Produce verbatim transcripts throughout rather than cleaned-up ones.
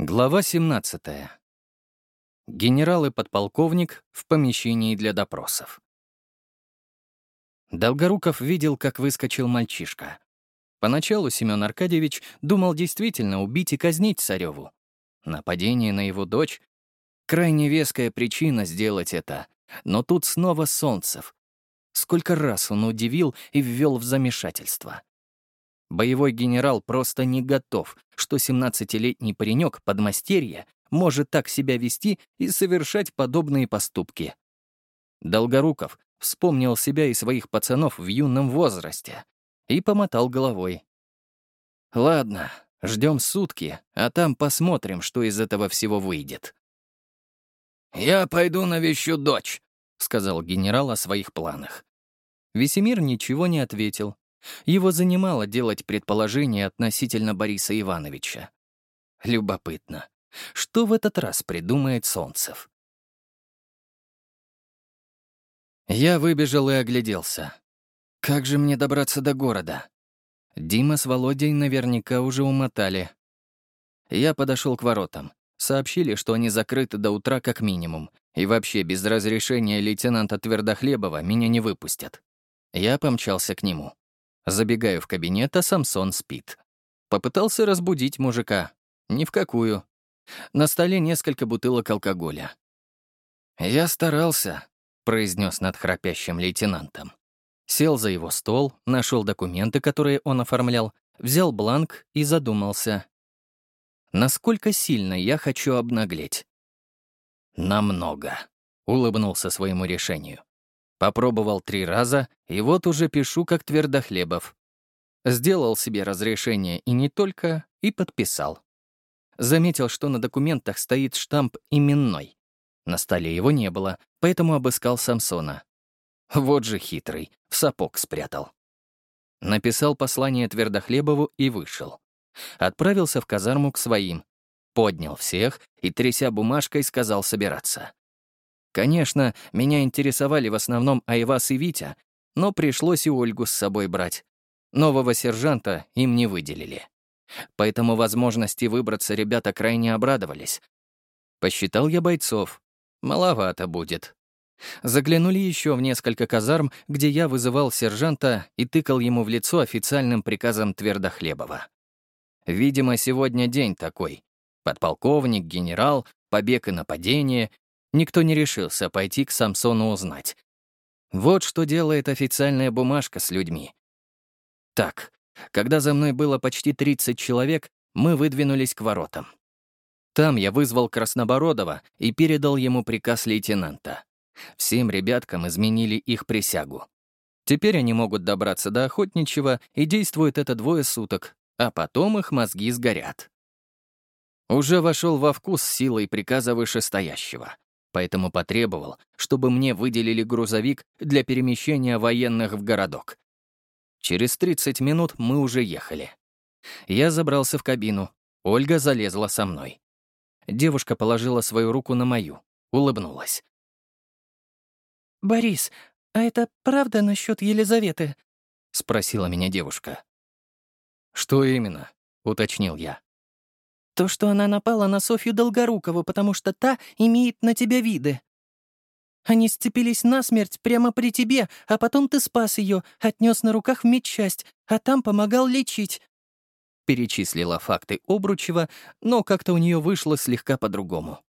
Глава семнадцатая. Генерал и подполковник в помещении для допросов. Долгоруков видел, как выскочил мальчишка. Поначалу Семен Аркадьевич думал действительно убить и казнить Цареву. Нападение на его дочь — крайне веская причина сделать это. Но тут снова Солнцев. Сколько раз он удивил и ввел в замешательство. Боевой генерал просто не готов, что семнадцатилетний паренек подмастерья может так себя вести и совершать подобные поступки. Долгоруков вспомнил себя и своих пацанов в юном возрасте и помотал головой. «Ладно, ждем сутки, а там посмотрим, что из этого всего выйдет». «Я пойду навещу дочь», — сказал генерал о своих планах. Весемир ничего не ответил. Его занимало делать предположения относительно Бориса Ивановича. Любопытно, что в этот раз придумает Солнцев? Я выбежал и огляделся. Как же мне добраться до города? Дима с Володей наверняка уже умотали. Я подошел к воротам. Сообщили, что они закрыты до утра как минимум, и вообще без разрешения лейтенанта Твердохлебова меня не выпустят. Я помчался к нему. Забегаю в кабинет, а Самсон спит. Попытался разбудить мужика. Ни в какую. На столе несколько бутылок алкоголя. «Я старался», — произнес над храпящим лейтенантом. Сел за его стол, нашел документы, которые он оформлял, взял бланк и задумался. Насколько сильно я хочу обнаглеть? «Намного», — улыбнулся своему решению. Попробовал три раза, и вот уже пишу как Твердохлебов. Сделал себе разрешение и не только, и подписал. Заметил, что на документах стоит штамп «именной». На столе его не было, поэтому обыскал Самсона. Вот же хитрый, в сапог спрятал. Написал послание Твердохлебову и вышел. Отправился в казарму к своим. Поднял всех и, тряся бумажкой, сказал собираться. Конечно, меня интересовали в основном Айвас и Витя, но пришлось и Ольгу с собой брать. Нового сержанта им не выделили. Поэтому возможности выбраться ребята крайне обрадовались. Посчитал я бойцов. Маловато будет. Заглянули еще в несколько казарм, где я вызывал сержанта и тыкал ему в лицо официальным приказом Твердохлебова. Видимо, сегодня день такой. Подполковник, генерал, побег и нападение. Никто не решился пойти к Самсону узнать. Вот что делает официальная бумажка с людьми. Так, когда за мной было почти тридцать человек, мы выдвинулись к воротам. Там я вызвал Краснобородова и передал ему приказ лейтенанта. Всем ребяткам изменили их присягу. Теперь они могут добраться до Охотничьего, и действует это двое суток, а потом их мозги сгорят. Уже вошел во вкус силой приказа вышестоящего. Поэтому потребовал, чтобы мне выделили грузовик для перемещения военных в городок. Через тридцать минут мы уже ехали. Я забрался в кабину, Ольга залезла со мной. Девушка положила свою руку на мою, улыбнулась. «Борис, а это правда насчет Елизаветы?» — спросила меня девушка. «Что именно?» — уточнил я. «То, что она напала на Софью Долгорукову, потому что та имеет на тебя виды. Они сцепились насмерть прямо при тебе, а потом ты спас ее, отнес на руках в медчасть, а там помогал лечить». Перечислила факты Обручева, но как-то у нее вышло слегка по-другому.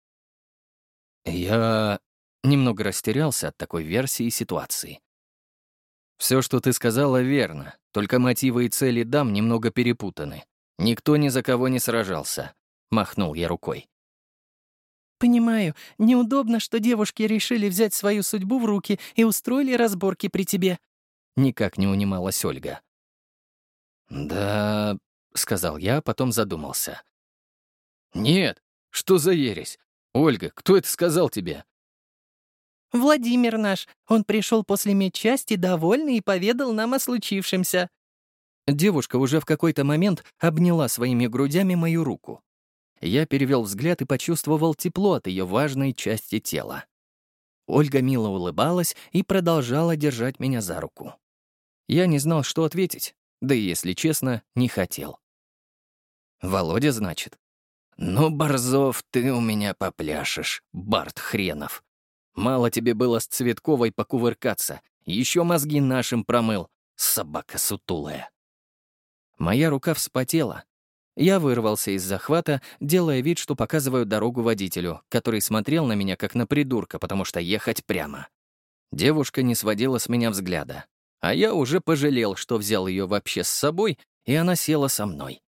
Я немного растерялся от такой версии ситуации. Все, что ты сказала, верно, только мотивы и цели дам немного перепутаны. Никто ни за кого не сражался. Махнул я рукой. «Понимаю, неудобно, что девушки решили взять свою судьбу в руки и устроили разборки при тебе». Никак не унималась Ольга. «Да...» — сказал я, потом задумался. «Нет, что за ересь? Ольга, кто это сказал тебе?» «Владимир наш. Он пришел после медчасти довольный и поведал нам о случившемся». Девушка уже в какой-то момент обняла своими грудями мою руку. Я перевел взгляд и почувствовал тепло от ее важной части тела. Ольга мило улыбалась и продолжала держать меня за руку. Я не знал, что ответить, да и, если честно, не хотел. «Володя, значит?» «Ну, Борзов, ты у меня попляшешь, Барт хренов. Мало тебе было с Цветковой покувыркаться, еще мозги нашим промыл, собака сутулая». Моя рука вспотела. Я вырвался из захвата, делая вид, что показываю дорогу водителю, который смотрел на меня как на придурка, потому что ехать прямо. Девушка не сводила с меня взгляда, а я уже пожалел, что взял ее вообще с собой, и она села со мной.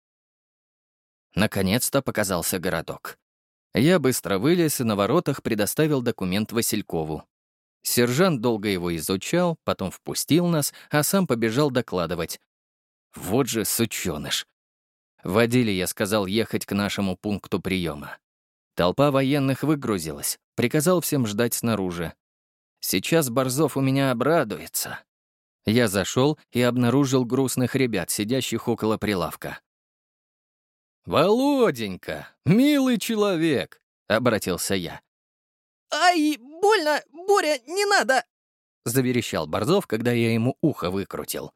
Наконец-то показался городок. Я быстро вылез и на воротах предоставил документ Василькову. Сержант долго его изучал, потом впустил нас, а сам побежал докладывать. Вот же сучёныш. Водиле я сказал ехать к нашему пункту приема. Толпа военных выгрузилась, приказал всем ждать снаружи. Сейчас Борзов у меня обрадуется. Я зашел и обнаружил грустных ребят, сидящих около прилавка. «Володенька, милый человек!» — обратился я. «Ай, больно! Боря, не надо!» — заверещал Борзов, когда я ему ухо выкрутил.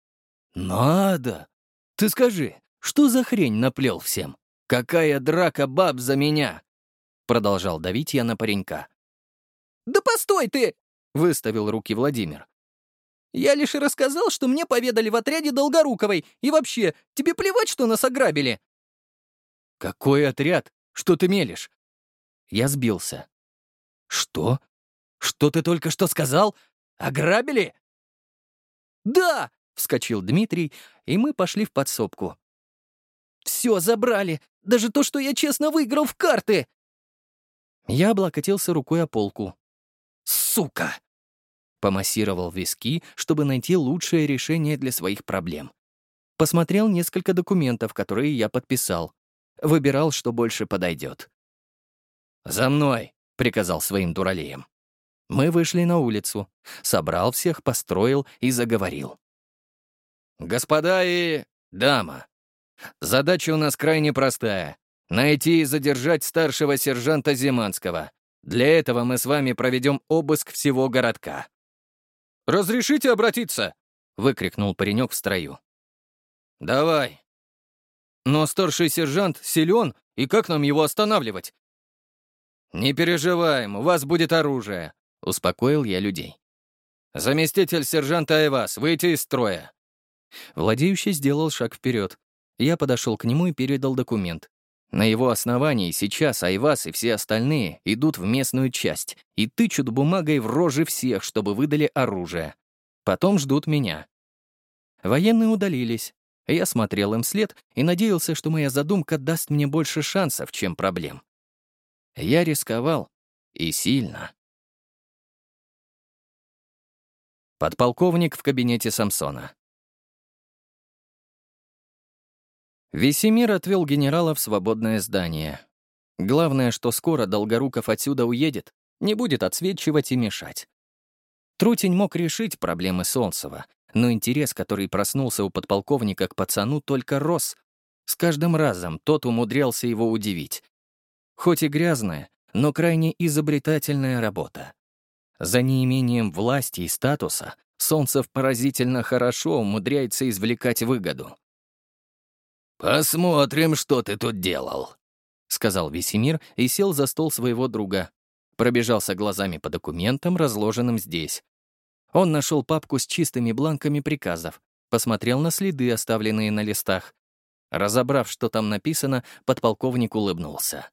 «Надо! Ты скажи, что за хрень наплел всем? Какая драка баб за меня?» Продолжал давить я на паренька. «Да постой ты!» — выставил руки Владимир. «Я лишь рассказал, что мне поведали в отряде Долгоруковой. И вообще, тебе плевать, что нас ограбили?» «Какой отряд? Что ты мелешь?» Я сбился. «Что? Что ты только что сказал? Ограбили?» «Да!» — вскочил Дмитрий, и мы пошли в подсобку. «Все забрали! Даже то, что я честно выиграл в карты!» Я облокотился рукой о полку. «Сука!» Помассировал виски, чтобы найти лучшее решение для своих проблем. Посмотрел несколько документов, которые я подписал. Выбирал, что больше подойдет. «За мной!» — приказал своим дуралеям. Мы вышли на улицу. Собрал всех, построил и заговорил. «Господа и дама, задача у нас крайне простая — найти и задержать старшего сержанта Зиманского. Для этого мы с вами проведем обыск всего городка». «Разрешите обратиться?» — выкрикнул паренек в строю. «Давай. Но старший сержант силен, и как нам его останавливать?» «Не переживаем, у вас будет оружие», — успокоил я людей. «Заместитель сержанта Айвас, выйти из строя». Владеющий сделал шаг вперед. Я подошел к нему и передал документ. На его основании сейчас Айвас и все остальные идут в местную часть и тычут бумагой в рожи всех, чтобы выдали оружие. Потом ждут меня. Военные удалились. Я смотрел им вслед и надеялся, что моя задумка даст мне больше шансов, чем проблем. Я рисковал. И сильно. Подполковник в кабинете Самсона. Весемир отвел генерала в свободное здание. Главное, что скоро Долгоруков отсюда уедет, не будет отсвечивать и мешать. Трутень мог решить проблемы Солнцева, но интерес, который проснулся у подполковника к пацану, только рос. С каждым разом тот умудрялся его удивить. Хоть и грязная, но крайне изобретательная работа. За неимением власти и статуса Солнцев поразительно хорошо умудряется извлекать выгоду. «Посмотрим, что ты тут делал», — сказал Весемир и сел за стол своего друга. Пробежался глазами по документам, разложенным здесь. Он нашел папку с чистыми бланками приказов, посмотрел на следы, оставленные на листах. Разобрав, что там написано, подполковник улыбнулся.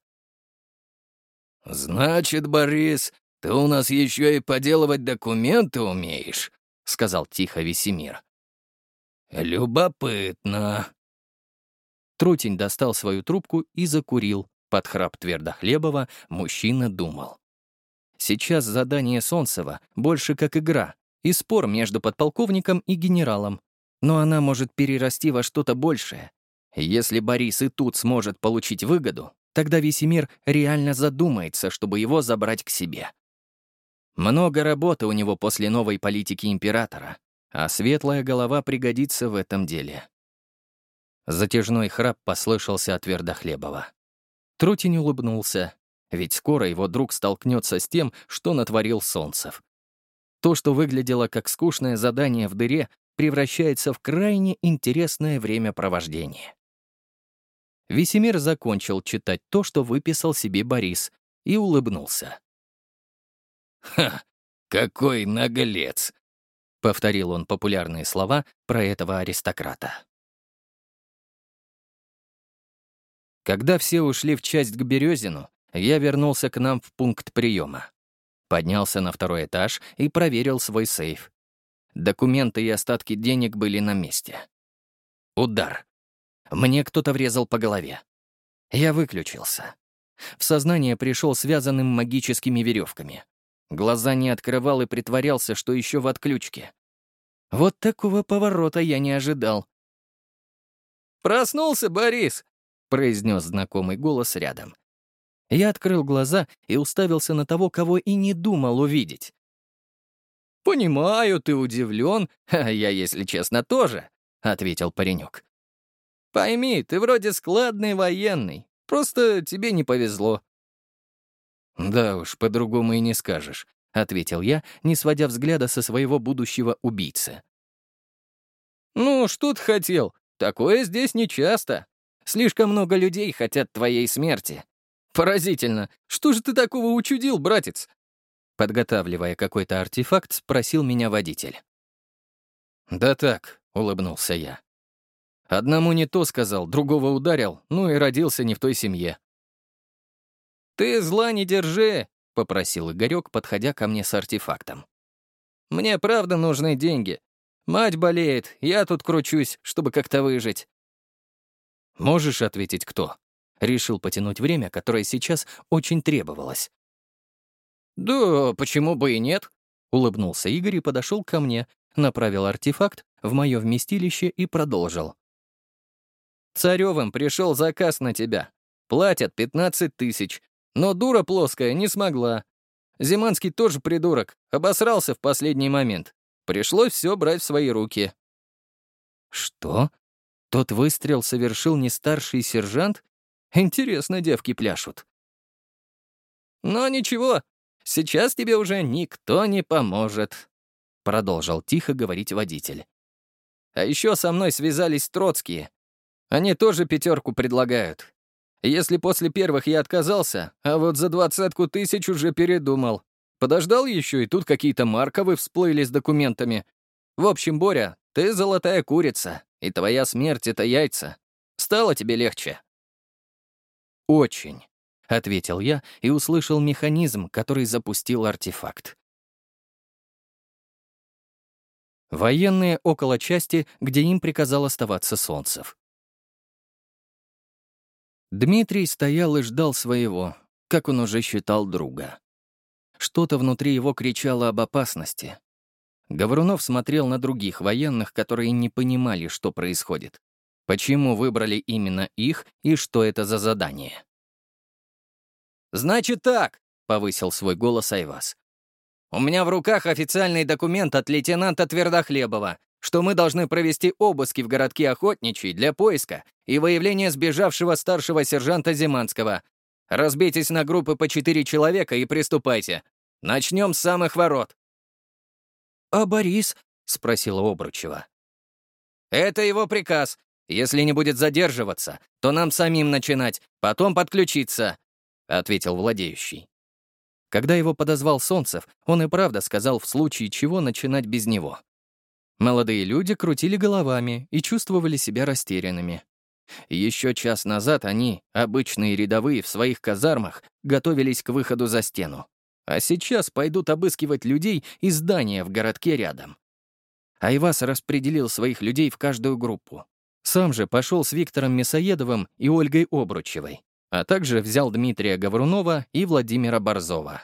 «Значит, Борис, ты у нас еще и поделывать документы умеешь», — сказал тихо Весемир. «Любопытно». Трутень достал свою трубку и закурил. Под храп Твердохлебова мужчина думал. Сейчас задание Солнцева больше как игра и спор между подполковником и генералом. Но она может перерасти во что-то большее. Если Борис и тут сможет получить выгоду, тогда Весемир реально задумается, чтобы его забрать к себе. Много работы у него после новой политики императора, а светлая голова пригодится в этом деле. Затяжной храп послышался от Твердохлебова. Трутень улыбнулся, ведь скоро его друг столкнется с тем, что натворил Солнцев. То, что выглядело как скучное задание в дыре, превращается в крайне интересное времяпровождение. Весемир закончил читать то, что выписал себе Борис, и улыбнулся. «Ха! Какой наглец!» — повторил он популярные слова про этого аристократа. Когда все ушли в часть к Березину, я вернулся к нам в пункт приема. Поднялся на второй этаж и проверил свой сейф. Документы и остатки денег были на месте. Удар. Мне кто-то врезал по голове. Я выключился. В сознание пришел связанным магическими веревками. Глаза не открывал и притворялся, что еще в отключке. Вот такого поворота я не ожидал. «Проснулся, Борис!» — произнес знакомый голос рядом. Я открыл глаза и уставился на того, кого и не думал увидеть. «Понимаю, ты удивлен, а я, если честно, тоже», — ответил паренек. «Пойми, ты вроде складный военный, просто тебе не повезло». «Да уж, по-другому и не скажешь», — ответил я, не сводя взгляда со своего будущего убийцы. «Ну, что ты хотел? Такое здесь нечасто. Слишком много людей хотят твоей смерти. Поразительно. Что же ты такого учудил, братец?» Подготавливая какой-то артефакт, спросил меня водитель. «Да так», — улыбнулся я. «Одному не то сказал, другого ударил, ну и родился не в той семье». «Ты зла не держи», — попросил Игорек, подходя ко мне с артефактом. «Мне правда нужны деньги. Мать болеет, я тут кручусь, чтобы как-то выжить». «Можешь ответить, кто?» Решил потянуть время, которое сейчас очень требовалось. «Да почему бы и нет?» — улыбнулся Игорь и подошел ко мне, направил артефакт в мое вместилище и продолжил. «Царевым пришел заказ на тебя. Платят пятнадцать тысяч, но дура плоская не смогла. Зиманский тоже придурок, обосрался в последний момент. Пришлось все брать в свои руки». «Что? Тот выстрел совершил не старший сержант? Интересно, девки пляшут». «Но ничего, сейчас тебе уже никто не поможет», — продолжал тихо говорить водитель. «А еще со мной связались троцкие. Они тоже пятерку предлагают. Если после первых я отказался, а вот за двадцатку тысяч уже передумал. Подождал еще, и тут какие-то Марковы всплыли с документами. В общем, Боря, ты золотая курица, и твоя смерть — это яйца. Стало тебе легче?» «Очень», — ответил я и услышал механизм, который запустил артефакт. Военные около части, где им приказал оставаться Солнцев. Дмитрий стоял и ждал своего, как он уже считал друга. Что-то внутри его кричало об опасности. Говорунов смотрел на других военных, которые не понимали, что происходит. Почему выбрали именно их и что это за задание? «Значит так», — повысил свой голос Айваз. «У меня в руках официальный документ от лейтенанта Твердохлебова, что мы должны провести обыски в городке Охотничий для поиска и выявления сбежавшего старшего сержанта Зиманского. Разбейтесь на группы по четыре человека и приступайте. Начнем с самых ворот». «А Борис?» — спросила Обручева. «Это его приказ. Если не будет задерживаться, то нам самим начинать, потом подключиться», — ответил владеющий. Когда его подозвал Солнцев, он и правда сказал в случае чего начинать без него. Молодые люди крутили головами и чувствовали себя растерянными. Еще час назад они, обычные рядовые в своих казармах, готовились к выходу за стену. А сейчас пойдут обыскивать людей из здания в городке рядом. Айваз распределил своих людей в каждую группу. Сам же пошел с Виктором Мясоедовым и Ольгой Обручевой, а также взял Дмитрия Говорунова и Владимира Борзова.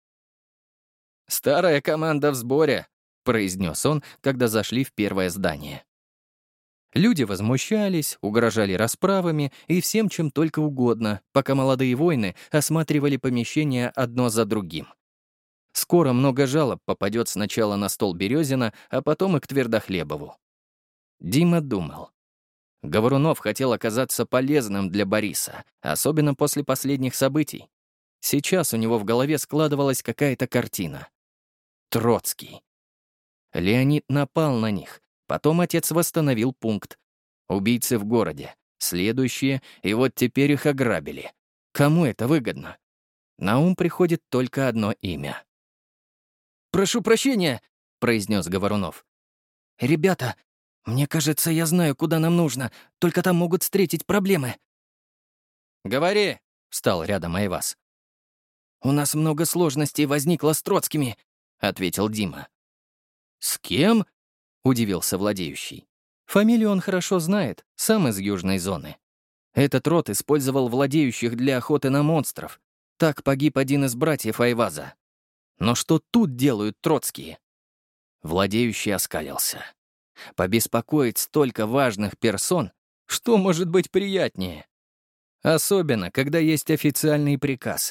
«Старая команда в сборе», — произнес он, когда зашли в первое здание. Люди возмущались, угрожали расправами и всем, чем только угодно, пока молодые воины осматривали помещения одно за другим. Скоро много жалоб попадет сначала на стол Березина, а потом и к Твердохлебову. Дима думал. Говорунов хотел оказаться полезным для Бориса, особенно после последних событий. Сейчас у него в голове складывалась какая-то картина. Троцкий. Леонид напал на них. Потом отец восстановил пункт. Убийцы в городе. Следующие, и вот теперь их ограбили. Кому это выгодно? На ум приходит только одно имя. «Прошу прощения», — произнес Говорунов. «Ребята, мне кажется, я знаю, куда нам нужно, только там могут встретить проблемы». «Говори», — встал рядом Айваз. «У нас много сложностей возникло с Троцкими», — ответил Дима. «С кем?» — удивился владеющий. Фамилию он хорошо знает, сам из южной зоны. Этот род использовал владеющих для охоты на монстров. Так погиб один из братьев Айваза. Но что тут делают троцкие? Владеющий оскалился. Побеспокоить столько важных персон, что может быть приятнее? Особенно, когда есть официальный приказ.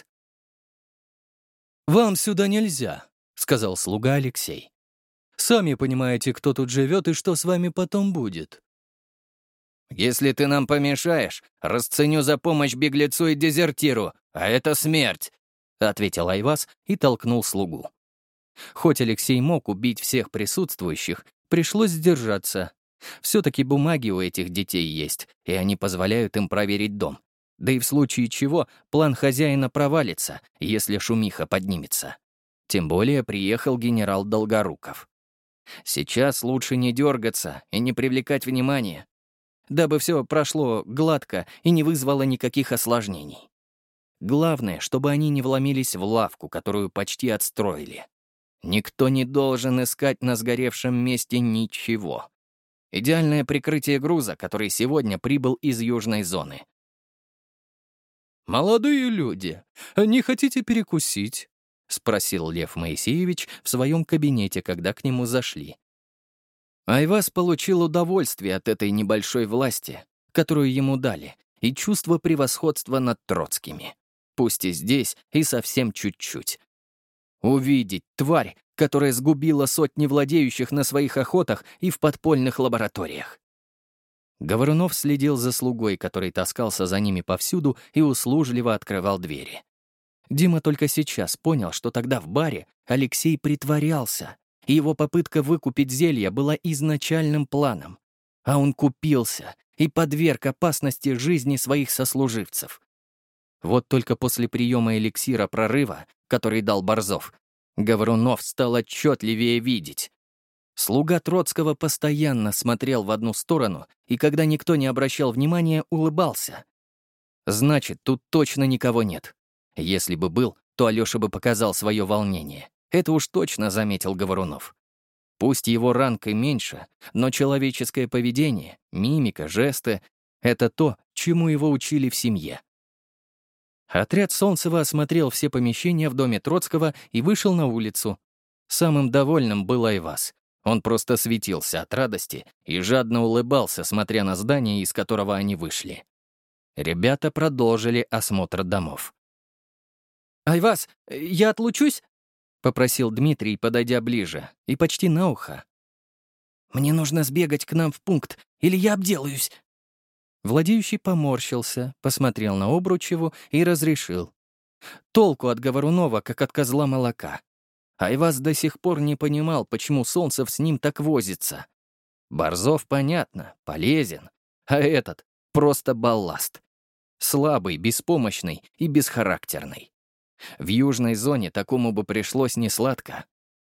«Вам сюда нельзя», — сказал слуга Алексей. «Сами понимаете, кто тут живет и что с вами потом будет». «Если ты нам помешаешь, расценю за помощь беглецу и дезертиру, а это смерть», — ответил Айваз и толкнул слугу. Хоть Алексей мог убить всех присутствующих, пришлось сдержаться. Все-таки бумаги у этих детей есть, и они позволяют им проверить дом. Да и в случае чего план хозяина провалится, если шумиха поднимется. Тем более приехал генерал Долгоруков. Сейчас лучше не дергаться и не привлекать внимания, дабы все прошло гладко и не вызвало никаких осложнений. Главное, чтобы они не вломились в лавку, которую почти отстроили. Никто не должен искать на сгоревшем месте ничего. Идеальное прикрытие груза, который сегодня прибыл из южной зоны. «Молодые люди, не хотите перекусить?» — спросил Лев Моисеевич в своем кабинете, когда к нему зашли. Айваз получил удовольствие от этой небольшой власти, которую ему дали, и чувство превосходства над Троцкими. Пусть и здесь, и совсем чуть-чуть. Увидеть тварь, которая сгубила сотни владеющих на своих охотах и в подпольных лабораториях. Говорунов следил за слугой, который таскался за ними повсюду и услужливо открывал двери. Дима только сейчас понял, что тогда в баре Алексей притворялся, и его попытка выкупить зелье была изначальным планом. А он купился и подверг опасности жизни своих сослуживцев. Вот только после приема эликсира прорыва, который дал Борзов, Говорунов стал отчетливее видеть. Слуга Троцкого постоянно смотрел в одну сторону и, когда никто не обращал внимания, улыбался. Значит, тут точно никого нет. Если бы был, то Алёша бы показал свое волнение. Это уж точно заметил Говорунов. Пусть его ранг и меньше, но человеческое поведение, мимика, жесты — это то, чему его учили в семье. Отряд Солнцева осмотрел все помещения в доме Троцкого и вышел на улицу. Самым довольным был Айваз. Он просто светился от радости и жадно улыбался, смотря на здание, из которого они вышли. Ребята продолжили осмотр домов. «Айваз, я отлучусь?» — попросил Дмитрий, подойдя ближе, и почти на ухо. «Мне нужно сбегать к нам в пункт, или я обделаюсь». Владеющий поморщился, посмотрел на Обручеву и разрешил. Толку от Говорунова, как от козла молока. Айваз до сих пор не понимал, почему Солнцев с ним так возится. Борзов, понятно, полезен, а этот — просто балласт. Слабый, беспомощный и бесхарактерный. В южной зоне такому бы пришлось несладко.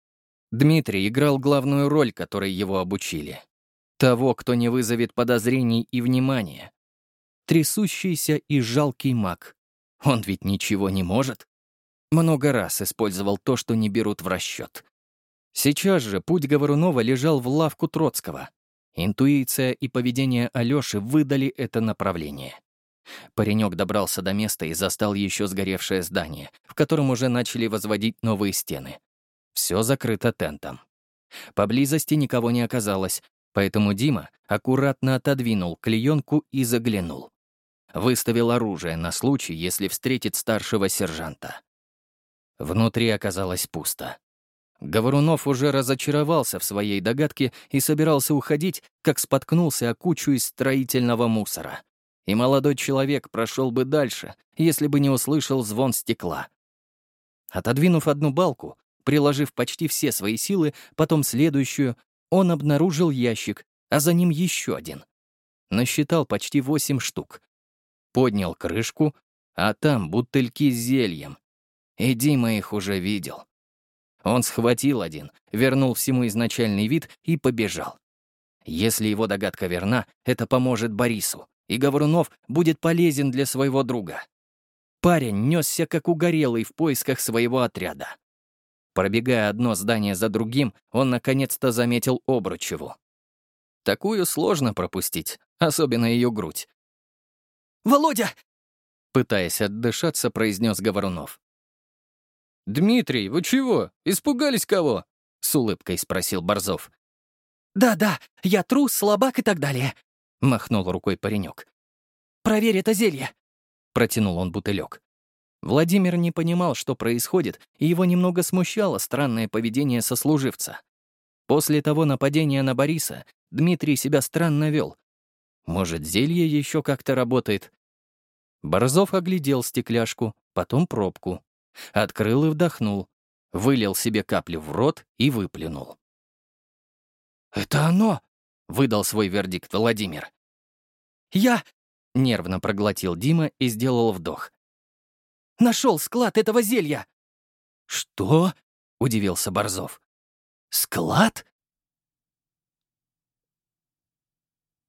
Дмитрий играл главную роль, которой его обучили. Того, кто не вызовет подозрений и внимания. Трясущийся и жалкий маг. Он ведь ничего не может. Много раз использовал то, что не берут в расчет. Сейчас же путь Говорунова лежал в лавку Троцкого. Интуиция и поведение Алёши выдали это направление. Паренек добрался до места и застал еще сгоревшее здание, в котором уже начали возводить новые стены. Все закрыто тентом. Поблизости никого не оказалось, поэтому Дима аккуратно отодвинул клеенку и заглянул. Выставил оружие на случай, если встретит старшего сержанта. Внутри оказалось пусто. Говорунов уже разочаровался в своей догадке и собирался уходить, как споткнулся о кучу из строительного мусора. И молодой человек прошел бы дальше, если бы не услышал звон стекла. Отодвинув одну балку, приложив почти все свои силы, потом следующую, он обнаружил ящик, а за ним еще один. насчитал почти восемь штук. Поднял крышку, а там бутыльки с зельем. И Дима их уже видел. Он схватил один, вернул всему изначальный вид и побежал. Если его догадка верна, это поможет Борису, и Говорунов будет полезен для своего друга. Парень несся как угорелый в поисках своего отряда. Пробегая одно здание за другим, он наконец-то заметил Обручеву. Такую сложно пропустить, особенно ее грудь. «Володя!» — пытаясь отдышаться, произнес Говорунов. «Дмитрий, вы чего? Испугались кого?» — с улыбкой спросил Борзов. «Да-да, я трус, слабак и так далее», — махнул рукой паренек. «Проверь это зелье», — протянул он бутылек. Владимир не понимал, что происходит, и его немного смущало странное поведение сослуживца. После того нападения на Бориса Дмитрий себя странно вел. Может, зелье еще как-то работает? Борзов оглядел стекляшку, потом пробку. Открыл и вдохнул. Вылил себе каплю в рот и выплюнул. «Это оно!» — выдал свой вердикт Владимир. «Я...» — нервно проглотил Дима и сделал вдох. «Нашел склад этого зелья!» «Что?» — удивился Борзов. «Склад?»